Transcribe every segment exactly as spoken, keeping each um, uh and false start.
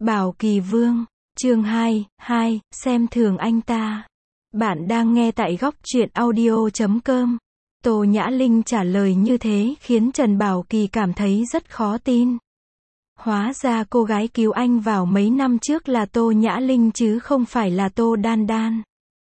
Bảo Kỳ Vương, chương hai, hai, xem thường anh ta. Bạn đang nghe tại góc truyện audio chấm com. Tô Nhã Linh trả lời như thế khiến Trần Bảo Kỳ cảm thấy rất khó tin. Hóa ra cô gái cứu anh vào mấy năm trước là Tô Nhã Linh chứ không phải là Tô Đan Đan.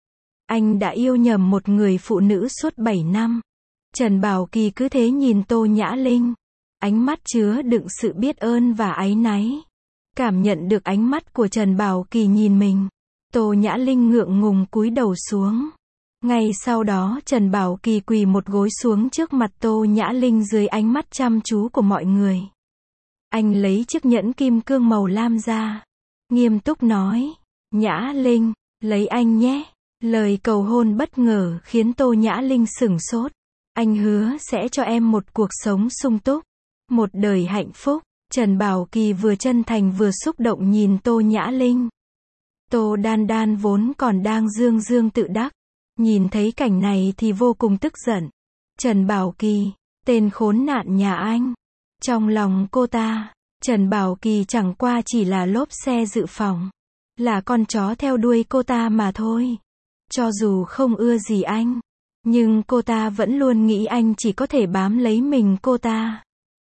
Anh đã yêu nhầm một người phụ nữ suốt bảy năm. Trần Bảo Kỳ cứ thế nhìn Tô Nhã Linh. Ánh mắt chứa đựng sự biết ơn và áy náy. Cảm nhận được ánh mắt của Trần Bảo Kỳ nhìn mình, Tô Nhã Linh ngượng ngùng cúi đầu xuống. Ngay sau đó Trần Bảo Kỳ quỳ một gối xuống trước mặt Tô Nhã Linh dưới ánh mắt chăm chú của mọi người. Anh lấy chiếc nhẫn kim cương màu lam ra, nghiêm túc nói, Nhã Linh, lấy anh nhé. Lời cầu hôn bất ngờ khiến Tô Nhã Linh sửng sốt. Anh hứa sẽ cho em một cuộc sống sung túc, một đời hạnh phúc. Trần Bảo Kỳ vừa chân thành vừa xúc động nhìn Tô Nhã Linh. Tô Đan Đan vốn còn đang dương dương tự đắc, nhìn thấy cảnh này thì vô cùng tức giận. Trần Bảo Kỳ, tên khốn nạn nhà anh. Trong lòng cô ta, Trần Bảo Kỳ chẳng qua chỉ là lốp xe dự phòng, là con chó theo đuôi cô ta mà thôi. Cho dù không ưa gì anh, nhưng cô ta vẫn luôn nghĩ anh chỉ có thể bám lấy mình cô ta.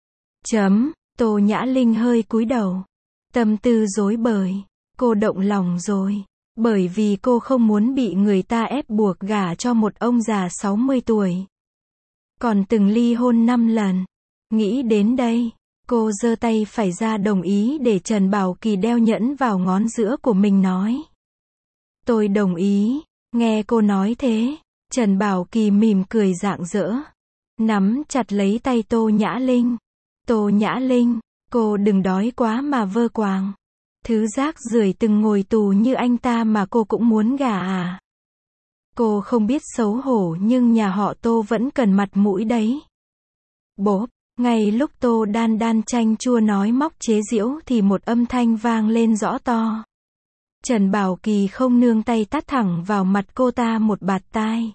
Chấm. Tô Nhã Linh hơi cúi đầu. Tâm tư rối bời. Cô động lòng rồi. Bởi vì cô không muốn bị người ta ép buộc gả cho một ông già sáu mươi tuổi. Còn từng ly hôn năm lần. Nghĩ đến đây, cô giơ tay phải ra đồng ý để Trần Bảo Kỳ đeo nhẫn vào ngón giữa của mình nói. Tôi đồng ý. Nghe cô nói thế, Trần Bảo Kỳ mỉm cười rạng rỡ. Nắm chặt lấy tay Tô Nhã Linh. Tô Nhã Linh, cô đừng đói quá mà vơ quàng. Thứ rác rưởi từng ngồi tù như anh ta mà cô cũng muốn gả à? Cô không biết xấu hổ nhưng nhà họ Tô vẫn cần mặt mũi đấy. Bốp, ngay lúc Tô Đan Đan chanh chua nói móc chế giễu thì một âm thanh vang lên rõ to. Trần Bảo Kỳ không nương tay tát thẳng vào mặt cô ta một bạt tai.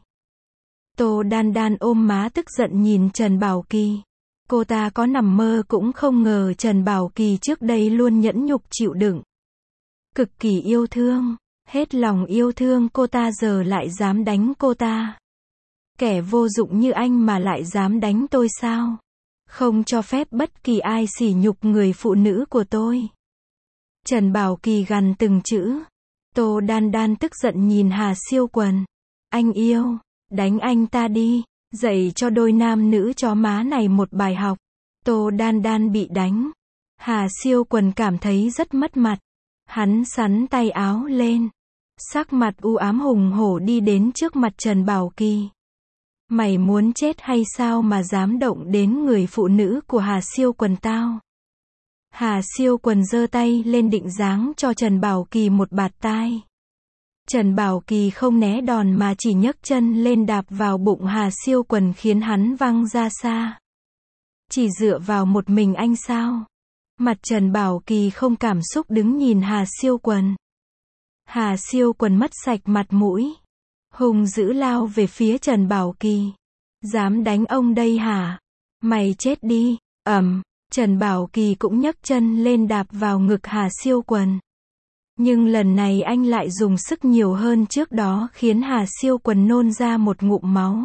Tô Đan Đan ôm má tức giận nhìn Trần Bảo Kỳ. Cô ta có nằm mơ cũng không ngờ Trần Bảo Kỳ trước đây luôn nhẫn nhục chịu đựng. Cực kỳ yêu thương, hết lòng yêu thương cô ta giờ lại dám đánh cô ta. Kẻ vô dụng như anh mà lại dám đánh tôi sao? Không cho phép bất kỳ ai sỉ nhục người phụ nữ của tôi. Trần Bảo Kỳ gằn từng chữ. Tô Đan Đan tức giận nhìn Hà Siêu Quần. Anh yêu, đánh anh ta đi. Dạy cho đôi nam nữ chó má này một bài học. Tô Đan Đan bị đánh. Hà Siêu Quần cảm thấy rất mất mặt. Hắn xắn tay áo lên. Sắc mặt u ám hùng hổ đi đến trước mặt Trần Bảo Kỳ. Mày muốn chết hay sao mà dám động đến người phụ nữ của Hà Siêu Quần tao? Hà Siêu Quần giơ tay lên định giáng cho Trần Bảo Kỳ một bạt tai. Trần Bảo Kỳ không né đòn mà chỉ nhấc chân lên đạp vào bụng Hà Siêu Quần khiến hắn văng ra xa. Chỉ dựa vào một mình anh sao? Mặt Trần Bảo Kỳ không cảm xúc đứng nhìn Hà Siêu Quần. Hà Siêu Quần mất sạch mặt mũi. Hùng dữ lao về phía Trần Bảo Kỳ. Dám đánh ông đây hả? Mày chết đi. Ầm, Trần Bảo Kỳ cũng nhấc chân lên đạp vào ngực Hà Siêu Quần. Nhưng lần này anh lại dùng sức nhiều hơn trước đó khiến Hà Siêu Quần nôn ra một ngụm máu.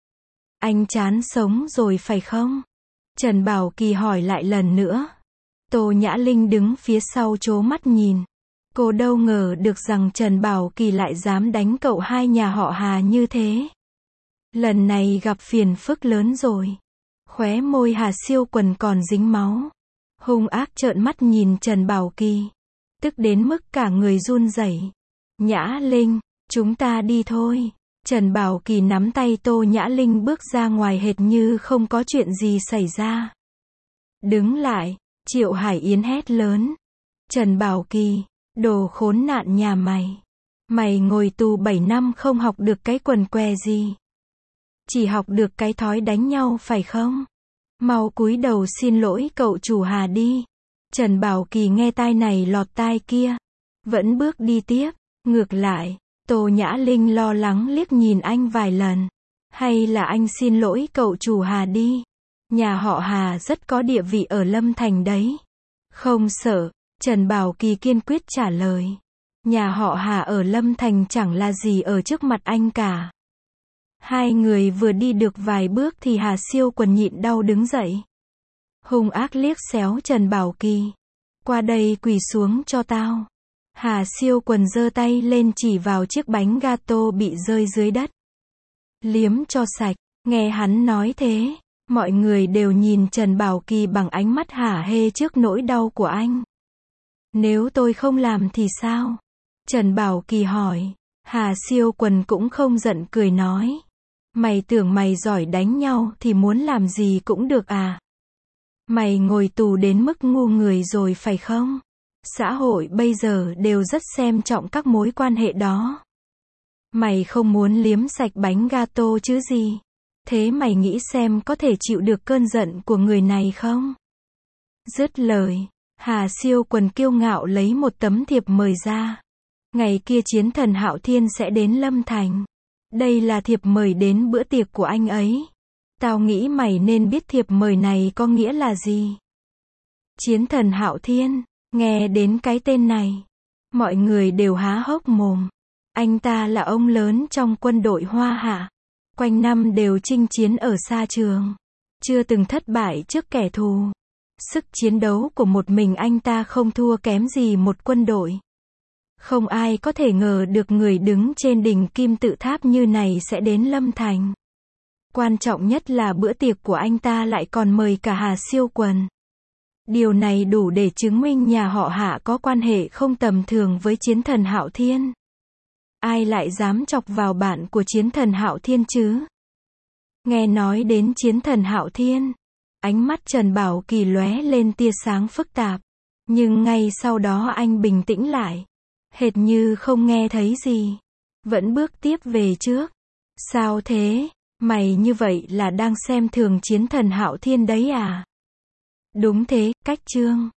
Anh chán sống rồi phải không? Trần Bảo Kỳ hỏi lại lần nữa. Tô Nhã Linh đứng phía sau trố mắt nhìn. Cô đâu ngờ được rằng Trần Bảo Kỳ lại dám đánh cậu hai nhà họ Hà như thế. Lần này gặp phiền phức lớn rồi. Khóe môi Hà Siêu Quần còn dính máu. Hung ác trợn mắt nhìn Trần Bảo Kỳ. Tức đến mức cả người run rẩy. Nhã Linh, chúng ta đi thôi. Trần Bảo Kỳ nắm tay Tô Nhã Linh bước ra ngoài hệt như không có chuyện gì xảy ra. Đứng lại, Triệu Hải Yến hét lớn. Trần Bảo Kỳ, đồ khốn nạn nhà mày. Mày ngồi tù bảy năm không học được cái quần què gì. Chỉ học được cái thói đánh nhau phải không? Mau cúi đầu xin lỗi cậu chủ Hà đi. Trần Bảo Kỳ nghe tai này lọt tai kia. Vẫn bước đi tiếp. Ngược lại, Tô Nhã Linh lo lắng liếc nhìn anh vài lần. Hay là anh xin lỗi cậu chủ Hà đi. Nhà họ Hà rất có địa vị ở Lâm Thành đấy. Không sợ, Trần Bảo Kỳ kiên quyết trả lời. Nhà họ Hà ở Lâm Thành chẳng là gì ở trước mặt anh cả. Hai người vừa đi được vài bước thì Hà Siêu Quần nhịn đau đứng dậy. Hung ác liếc xéo Trần Bảo Kỳ. Qua đây quỳ xuống cho tao. Hà Siêu Quần giơ tay lên chỉ vào chiếc bánh gato bị rơi dưới đất. Liếm cho sạch. Nghe hắn nói thế, mọi người đều nhìn Trần Bảo Kỳ bằng ánh mắt hả hê trước nỗi đau của anh. Nếu tôi không làm thì sao? Trần Bảo Kỳ hỏi. Hà Siêu Quần cũng không giận cười nói. Mày tưởng mày giỏi đánh nhau thì muốn làm gì cũng được à? Mày ngồi tù đến mức ngu người rồi phải không? Xã hội bây giờ đều rất xem trọng các mối quan hệ đó. Mày không muốn liếm sạch bánh gato chứ gì? Thế mày nghĩ xem có thể chịu được cơn giận của người này không? Dứt lời, Hà Siêu Quần kiêu ngạo lấy một tấm thiệp mời ra. Ngày kia Chiến Thần Hạo Thiên sẽ đến Lâm Thành. Đây là thiệp mời đến bữa tiệc của anh ấy. Tao nghĩ mày nên biết thiệp mời này có nghĩa là gì. Chiến Thần Hạo Thiên, nghe đến cái tên này, mọi người đều há hốc mồm. Anh ta là ông lớn trong quân đội Hoa Hạ. Quanh năm đều chinh chiến ở xa trường. Chưa từng thất bại trước kẻ thù. Sức chiến đấu của một mình anh ta không thua kém gì một quân đội. Không ai có thể ngờ được người đứng trên đỉnh kim tự tháp như này sẽ đến Lâm Thành. Quan trọng nhất là bữa tiệc của anh ta lại còn mời cả Hà Siêu Quần. Điều này đủ để chứng minh nhà họ Hạ có quan hệ không tầm thường với Chiến Thần Hạo Thiên. Ai lại dám chọc vào bạn của Chiến Thần Hạo Thiên chứ? Nghe nói đến Chiến Thần Hạo Thiên, ánh mắt Trần Bảo Kỳ lóe lên tia sáng phức tạp. Nhưng ngay sau đó anh bình tĩnh lại. Hệt như không nghe thấy gì. Vẫn bước tiếp về trước. Sao thế? Mày như vậy là đang xem thường Chiến Thần Hạo Thiên đấy à? Đúng thế, cách chương.